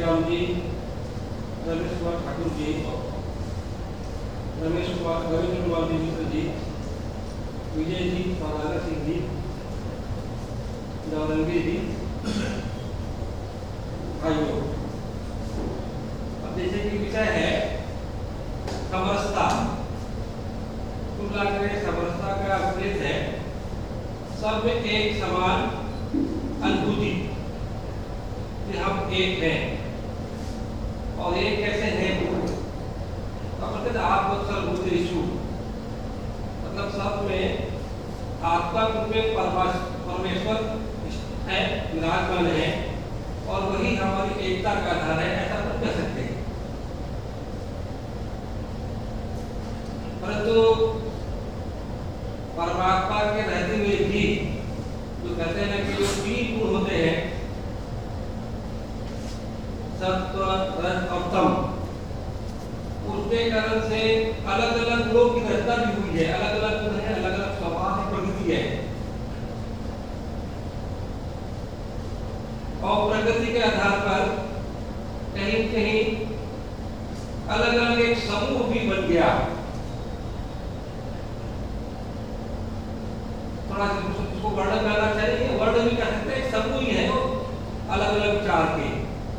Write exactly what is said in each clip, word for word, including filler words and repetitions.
राम जी, रमेश कुमार ठाकुर जी, रमेश कुमार रविंद्र कुमार जी मिश्र जी, विजय जी, नारायण सिंह जी, नवरंगी जी, भाइयों। अब जैसे कि विषय है समरसता। कुल मिलाकर समरसता का उद्देश्य है सब में एक समान अनुभूति कि हम एक हैं। और एक कैसे हैं? मतलब आत्मसर्वभूतेषु, मतलब सब में आत्मा रूप में परमेश्वर है, विराजमान है और वही हमारी एकता का आधार है, ऐसा हम कह सकते हैं। परंतु परमात्मा के रहते हुए भी जो कहते हैं कि जो तीन गुण होते हैं, सत्व, रज और तम, उसके कारण से अलग अलग गुणों की रचना भी हुई है। अलग अलग गुण है, अलग अलग स्वभाव है, प्रकृति है। और प्रकृति के आधार पर कहीं कहीं अलग अलग एक समूह भी बन गया। थोड़ा इसको वर्णन करना चाहिए, वर्णन भी कर सकते हैं, समूह ही है वो अलग अलग विचार के।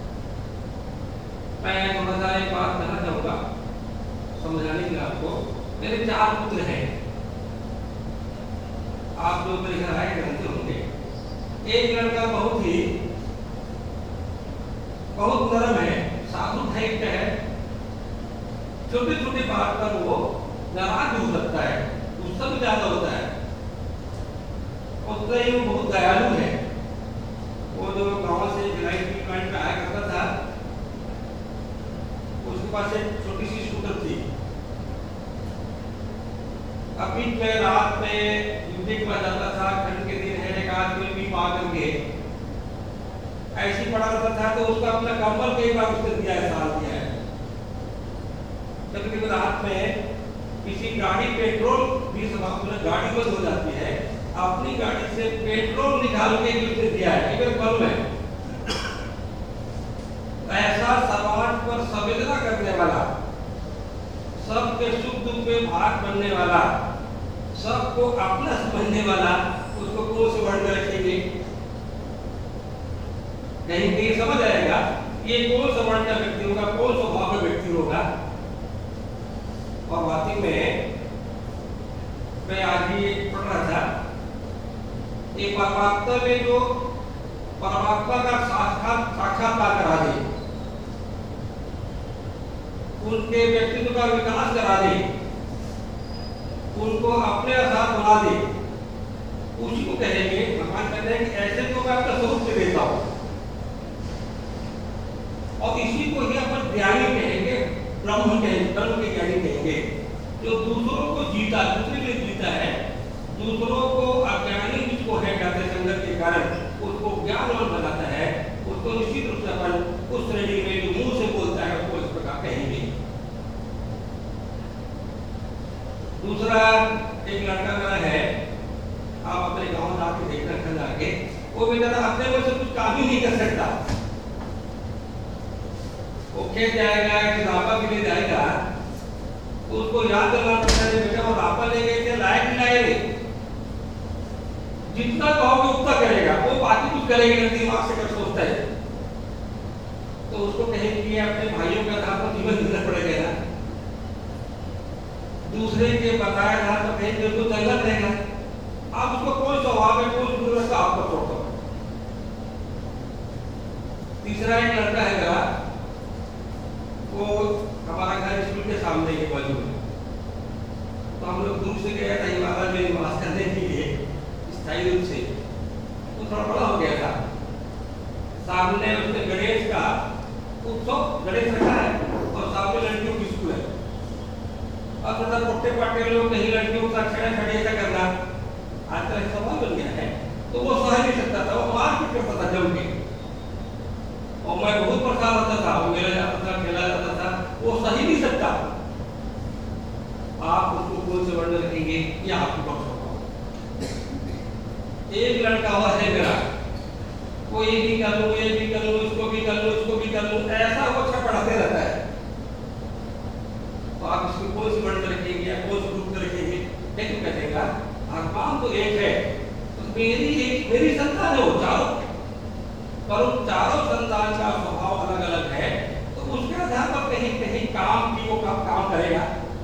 मैं थोड़ा सा एक बात कहना चाहूंगा समझाने के लिए आपको। मेरे चार पुत्र हैं, आप जो मेरे घर आए जानते होंगे। एक लड़का बहुत ही बहुत नरम है, साधु टाइप का है, छोटी छोटी बात पर वो नाराज हो सकता है, गुस्सा भी ज्यादा होता है। उतना ही वो बहुत दयालु है। वो जो गांव से भिलाई की प्लांट में आया करता था, उसके पास एक छोटी सी स्कूटर थी। अभी मैं रात में ड्यूटी के बाद जाता था, ठंड के दिन है, एक आदमी भी पा करके ऐसी पड़ा रहता था, तो उसका अपना कंबल कई बार उसने दिया है, साल दिया है। कभी कभी रात में किसी गाड़ी पेट्रोल भी समाप्त, गाड़ी बंद हो जाती है, अपनी गाड़ी से पेट्रोल निकाल के उसने दिया है, एक बल में। ऐसा समाज पर संवेदना करने वाला, सबके सुख दुख में भाग बनने वाला, सबको अपना समझने वाला, उसको कौन से वर्ण रखेंगे? नहीं कहीं समझ आएगा ये कौन सा वर्ण का व्यक्ति होगा, कौन स्वभाव का व्यक्ति होगा। और वाकई में मैं आज ही पढ़ रहा था, एक परमात्मा में जो परमात्मा का साक्षात साक्षात्कार करा दे, उनके व्यक्तित्व का विकास करा दे, उनको अपने आधार बना दे, उसी को कहेंगे। भगवान कहते हैं कि ऐसे को मैं अपना स्वरूप से देता हूं। और इसी को ही अपन ज्ञानी कहेंगे, ब्रह्म कहेंगे, ब्रह्म के ज्ञानी कहेंगे, जो दूसरों को जीता, दूसरे के लिए जीता है, दूसरों को अज्ञानी जिसको है ज्ञाते संगत के कारण उसको ज्ञानवान बनाता है, उसको निश्चित रूप से अपन उस श्रेणी में जो मुंह से बोलता है उसको इस प्रकार कहेंगे। दूसरा एक लड़का मेरा है, आप अपने गांव जाके देखना कल आके, वो बेचारा अपने में से कुछ काम ही नहीं कर सकता। वो खेत जाएगा कि रापा के लिए जाएगा, तो उसको याद करना पड़ता है, बेटा वो रापा ले गए थे, लाए कि लाए नहीं। जितना कहोगे उतना करेगा, वो बाकी कुछ करेगा नहीं, दिमाग से कर सोचता है। तो उसको कहेंगे अपने भाइयों के आधार पर जीवन जीना पड़ेगा ना, दूसरे के बताए आधार पर कहेंगे तो चलना रहेगा। आप उसको कोई स्वभाव है, कोई जरूरत का आपको छोड़ दो। तीसरा एक लड़का है, वो हमारा घर स्कूल के सामने के बाजू में, तो हम लोग दूर से गए थे हिमालय में निवास करने के लिए स्थायी रूप से। तो थोड़ा बड़ा हो गया था, सामने उसने गणेश का उत्सव गणेश रखा है और सामने लड़कियों की स्कूल है। और थोड़ा मोटे पाटे लोग कहीं लड़कियों का छेड़ा छड़ी ऐसा करना आजकल सवाल बन गया है, तो वो सह नहीं सकता था, वो मार पीट करता था जम के। और मैं बहुत परेशान होता था, वो मेरा जाता था, खेला जाता था, वो सही नहीं सकता। आप उसको कौन से वर्ण रखेंगे, ये आपको पता होगा। एक लड़का हुआ है मेरा, वो ये भी कर लूँ, ये भी कर लूँ, इसको भी कर लूँ, इसको भी कर लूँ, करेगा भगवान तो एक है, तो मेरी एक मेरी संतान है वो चारों, पर उन चारों संतान का स्वभाव अलग अलग है, तो उसके आधार पर कहीं कहीं काम की वो काम, काम करेगा।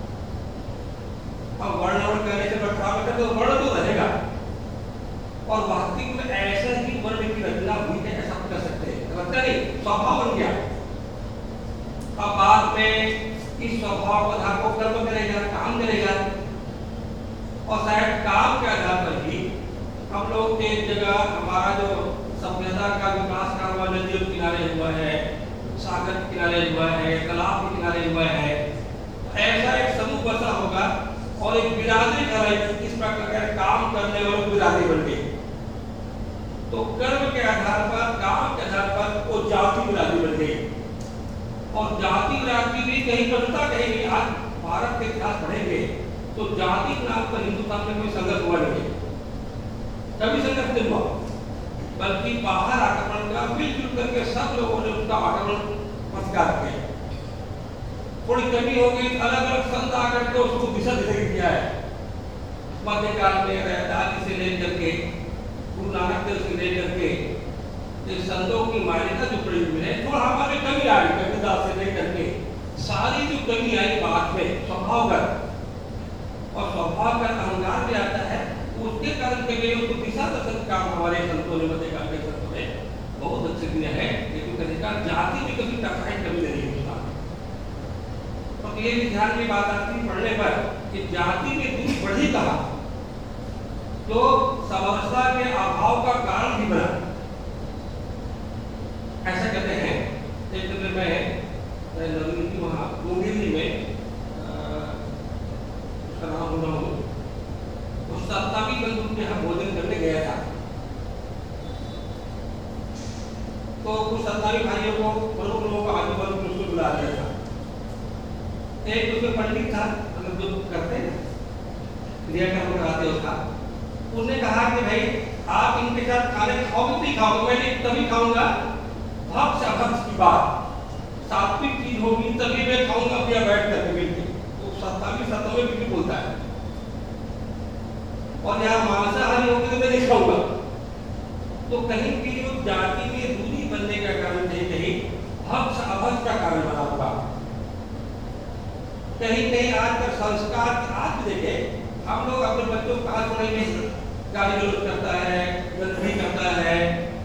अब वर्ण वर्ण करने से बटवारा करते तो वर्ण तो रहेगा, और वास्तविक में ऐसा ही वर्ण की रचना हुई है ऐसा कर सकते हैं, लगता नहीं स्वभाव बन गया। अब बाद में इस स्वभाव के आधार को कर्म करेगा, काम करेगा, और शायद काम के आधार पर ही हम लोग एक जगह हमारा जो सभ्यता का विकास का हुआ, नदियों के किनारे हुआ है, सागर के किनारे हुआ है, तालाब के किनारे हुआ है, ऐसा एक समूह बसा होगा और एक बिरादरी घर है, इस प्रकार काम करने वाले बिरादरी बन गई। तो कर्म के आधार पर, काम के आधार पर वो जाति बिरादरी बन गई, और जाति बिरादरी भी कहीं कटता कहीं नहीं। आज भारत के इतिहास पढ़ेंगे तो जाति के नाम पर हिंदुस्तान में कोई संघर्ष हुआ नहीं, कभी संघर्ष नहीं हुआ, बल्कि बाहर आक्रमण का मिलजुल करके सब लोगों ने उसका आक्रमण प्रतिकार किया। थोड़ी कमी हो गई, अलग अलग संत आकर के उसको दिशा दे दिया है। मध्यकाल में रैदास से लेकर के गुरु नानक देव से लेकर के इस संतों की मान्यता जो पड़ी हुई है, थोड़ा हमारे कमी आ गई, कबीरदास से लेकर के सारी जो कमी आई बात में स्वभावगत, और स्वभाव का अहंकार भी आता है, उसके कारण के लिए उसको दिशा दर्शन काम हमारे संतों ने, मध्यकाल के संतों ने बहुत अच्छे दिया है। लेकिन कभी का जाति में कभी टकराई कभी नहीं होता, और ये भी ध्यान में बात आती है पढ़ने पर कि जाति में दूरी बढ़ी कहा तो समरसता के अभाव का कारण भी बना, ऐसा कहते हैं। एक दिन मैं नवी की वहाँ मुंगेली में उसका नाम बोल रहा हूँ, उस सप्तावी बंधु के यहाँ भोजन करने गया था, तो कुछ सत्तावी भाइयों को, प्रमुख लोगों को आजू बाजू उसको बुला दिया था। एक उसमें पंडित था, मतलब जो करते हैं क्रियाकर्म कराते उसका, उसने कहा कि भाई आप इनके साथ खाने खाओगे नहीं खाओगे, मैं तभी खाऊंगा भक्ष अभक्ष की बात, सात्विक चीज होगी तभी मैं खाऊंगा भैया बैठ करके मिलकर। तो सत्तावी सत्तावी भी बोलता है, और यहाँ मांसाहारी होगी तो मैं नहीं खाऊंगा। तो कहीं की जो जाति में दूरी बनने का कारण कहीं कहीं भक्ष अभक्ष का कारण बना हुआ, कहीं कहीं आज का संस्कार। आज देखे हम लोग अपने बच्चों को कहा सुनेंगे गाली गलौज करता है, गंदगी करता है,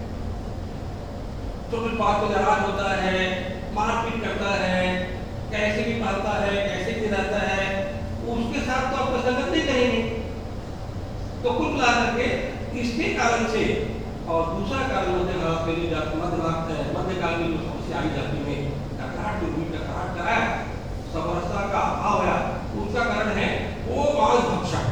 छोटी बात में नाराज होता है, मारपीट करता है, कैसे भी पालता है, कैसे भी रहता है, उसके साथ तो आप संगत नहीं करेंगे। तो कुल मिला करके इसके कारण से, और दूसरा कारण मध्य भारत में जो जाति मध्य भारत है, मध्यकाल में जो समस्या आई जाती में टकराहट जो हुई, टकराहट कराया, समरसता का अभाव है, उसका कारण है वो मांस भक्षण।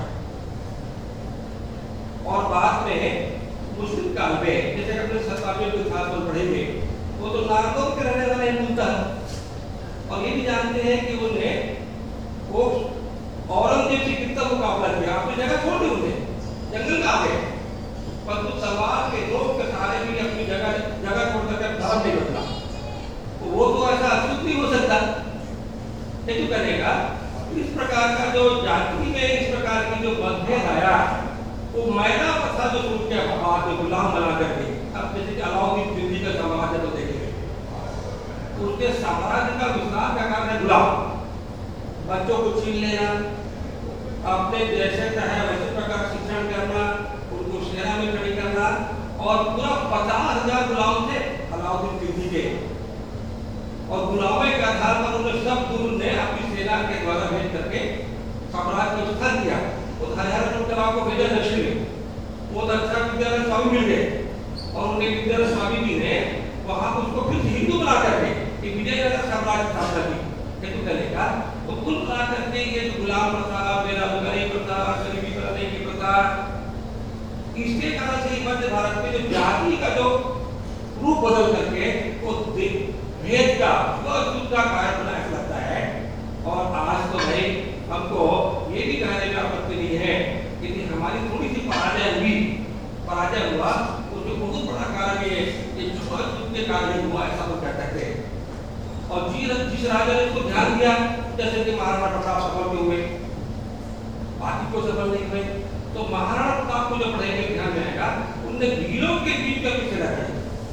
और बाद में मुस्लिम काल में जैसे अपने सत्तावियों के इतिहास पर पढ़ेंगे, वो तो नागौर के रहने वाले हिंदू, और ये भी जानते हैं कि उन्होंने वो औरंगजेब से कितना मुकाबला किया, अपनी जगह छोड़ दी, उन्हें जंगल में आ गए, पर कुछ सवाल के लोग के सहारे भी अपनी जगह जगह छोड़ करके धर्म नहीं बदला। तो वो तो ऐसा अचूक नहीं हो सकता, ये तो करेगा। इस प्रकार का जो जाति में इस प्रकार की जो मतभेद आया, वो मैदा पथा जो सूट के बाद में गुलाम बना करके, अब जैसे कि अलाउद्दीन खिलजी का साम्राज्य तो देखेंगे, तो उसके साम्राज्य का विस्तार का कारण है गुलाम, बच्चों को छीन लेना, अपने जैसे चाहे वैसे प्रकार शिक्षण करना, उनको सेना में खड़ी करना, और पूरा पचास हजार गुलाम थे अलाउद्दीन खिलजी के, और गुलामी के आधार पर उन्हें सब गुरु ने अपनी सेना के द्वारा भेज करके साम्राज्य को विस्तार किया। तो हजार लोग को भेजा दक्षिण में, वो दक्षा विद्यालय स्वामी मिल गए, और उनके विद्यालय स्वामी जी ने वहां उसको फिर हिंदू बना करके कि विजयनगर साम्राज्य स्थापना की, हेतु करेगा। तो कुल बना करके ये जो गुलाम प्रथा, बेरोजगारी प्रथा, गरीबी बनाने की प्रथा, इसके कारण से मध्य भारत में जो जाति का जो रूप बदल करके वो भेद का युद्ध का कारण बना लगता है। और आज तो भाई हमको ये भी कहने में आपत्ति नहीं है कि हमारी थोड़ी सी पराजय हुई, पराजय हुआ उसमें बहुत बड़ा कारण ये युद्ध के कारण हुआ, ऐसा हम कह सकते हैं। और जिस जिस राजा ने इसको ध्यान दिया, जैसे कि महाराणा प्रताप सफल हुए, बाकी बाकी को सफल नहीं हुए। तो महाराणा प्रताप को जो पढ़ेंगे ध्यान में आएगा, उनने भीलों के बीच का पीछे रखा,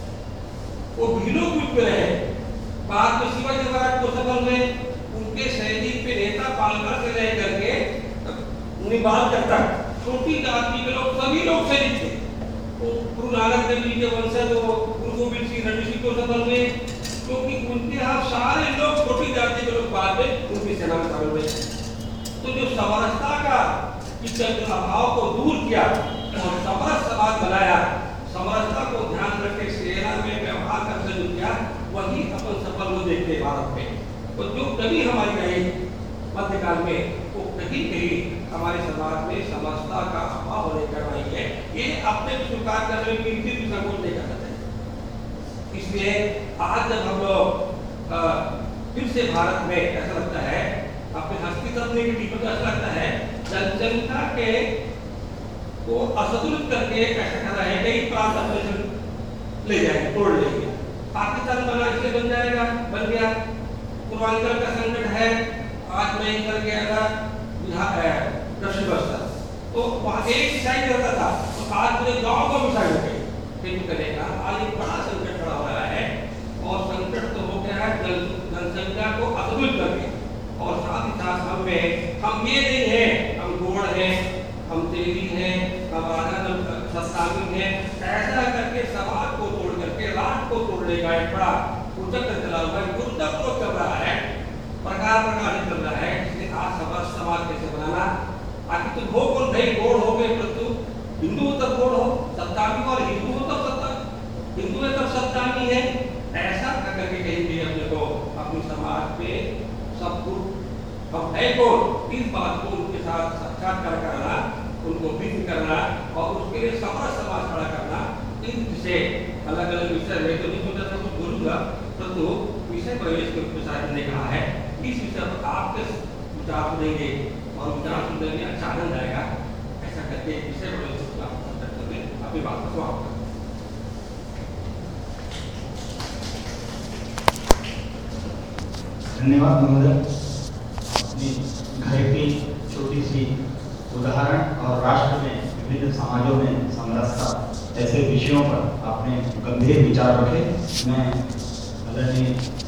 वो भीलों के बीच में रहे। बाद में शिवाजी महाराज को सफल हुए, उनके सैनिक पे नेता पालकर से रह करके निबाल तक छोटी जाति के लोग सभी लोग सैनिक थे। गुरु नानक देव जी के वंशज गुरु गोविंद सिंह रणजीत सिंह को सफल हुए, क्योंकि उनके यहाँ सारे लोग छोटी जाति के लोग बाद में उनकी सेना में शामिल हुए। तो जो समरसता का इस अभाव को दूर किया और समरस समाज बनाया, समरसता को ध्यान रखते सेना में व्यवहार का शुरू किया, वही अपन सफल हो देखते भारत में। तो जो कभी हमारी रही मध्यकाल में, वो कहीं कहीं हमारे समाज में समरसता का अभाव होने का नहीं है। ये अपने स्वीकार करने में किसी भी संकोच नहीं करना चाहिए। इसलिए आज जब हम लोग फिर से भारत में ऐसा लगता है, अपने हस्ती तरफ नेगेटिव पर ऐसा लगता है, जनसंख्या के को असंतुलित करके ऐसा कर रहा है कई प्रांत अपने ले जाएंगे, तोड़ लेंगे। पाकिस्तान बना इससे बन जाएगा, बन गया। पूर्वांचल का संकट है, आज में कर गया था बिहार है दक्षिण बस्तर, तो वहाँ एक साइड रहता था, तो आज पूरे गांव को भी साइड हो गई। फिर करेगा, आज एक बड़ा संकट खड़ा हो रहा है, और संकट तो हो गया है जनसंख्या को असंतुलित करके। और साथ ही साथ हम में हम ये नहीं है, हम गोड़ हैं, हम तेली हैं, हम आधा सस्तामी हैं, ऐसा करके समाज को तोड़ करके राष्ट्र को तोड़ने का एक बड़ा उचक्र चला हुआ है, गुरुत्वाकर्षण चल रहा है, प्रकार प्रकार चल रहा है। इसलिए आज समाज समाज कैसे बनाना, आखिर तुम हो कौन भाई? गोड़ हो गए, परंतु हिंदू तब गोड़ हो, सत्तामी और हिंदू हो तब सत्ता, हिंदू है तब सत्तामी है, ऐसा करके कहीं भी अपने को अपने समाज में सब कुछ हम है कौन, इस बात को उनके साथ साक्षात्कार करना, उनको विधि करना और उसके लिए समरस समाज खड़ा करना। इन से अलग अलग विषय में तो नहीं सोचा था कुछ बोलूंगा, परंतु विषय प्रवेश के प्रसाद ने कहा है, इस विषय पर आपके विचार सुनेंगे और विचार सुनने में अच्छा आनंद आएगा। ऐसा करके विषय प्रवेश अपनी बात को समाप्त करें। धन्यवाद महोदय। अपनी घर की छोटी सी उदाहरण और राष्ट्र में विभिन्न समाजों में समरसता ऐसे विषयों पर आपने गंभीर विचार रखे। मैं आदरणीय